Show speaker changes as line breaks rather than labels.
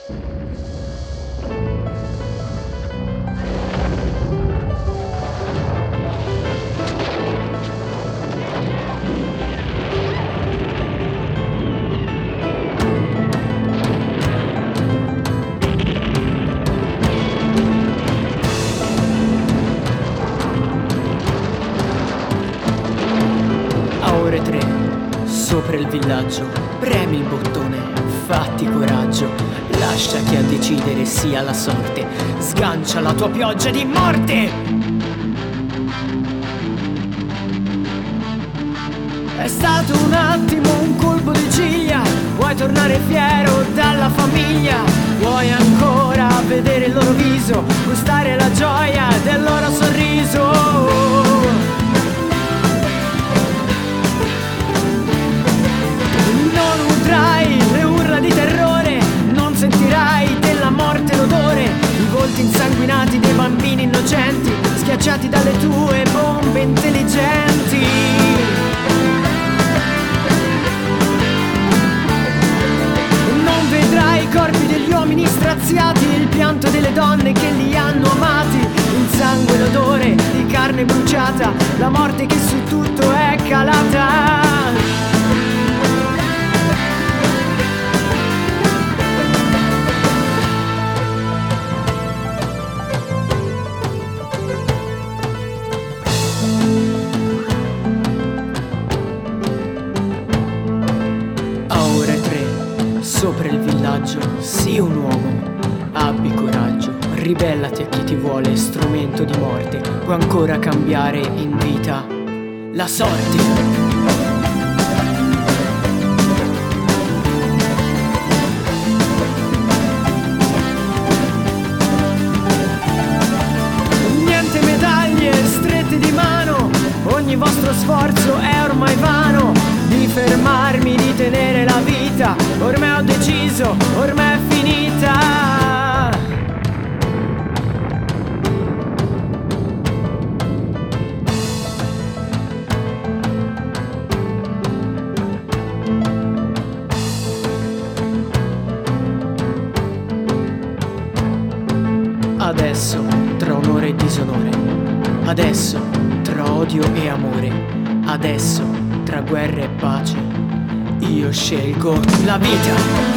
Ore 3, sopra il villaggio, premi il bottone, fatti coraggio, lascia che a decidere sia la sorte, sgancia la tua pioggia di morte! È stato un attimo, un colpo di ciglia, vuoi tornare fiero dalla famiglia, vuoi ancora vedere il loro viso, gustare la gioia del loro sorriso. Non udrai le urla di terrore, non sentirai della morte l'odore, i volti insanguinati dei bambini innocenti, schiacciati dalle tue bombe intelligenti. Non vedrai i corpi degli uomini straziati, il pianto delle donne che li hanno amati, il sangue e l'odore di carne bruciata, la morte che su tutto è calata. Sopra il villaggio, sii un uomo, abbi coraggio, ribellati a chi ti vuole strumento di morte, puoi ancora cambiare in vita la sorte. Niente medaglie strette di mano, ogni vostro sforzo è ormai vano, di fermarmi, di tenere la vita, ormai ho deciso, ormai è finita. Adesso tra onore e disonore, adesso tra odio e amore, adesso tra guerra e pace, io scelgo la vita.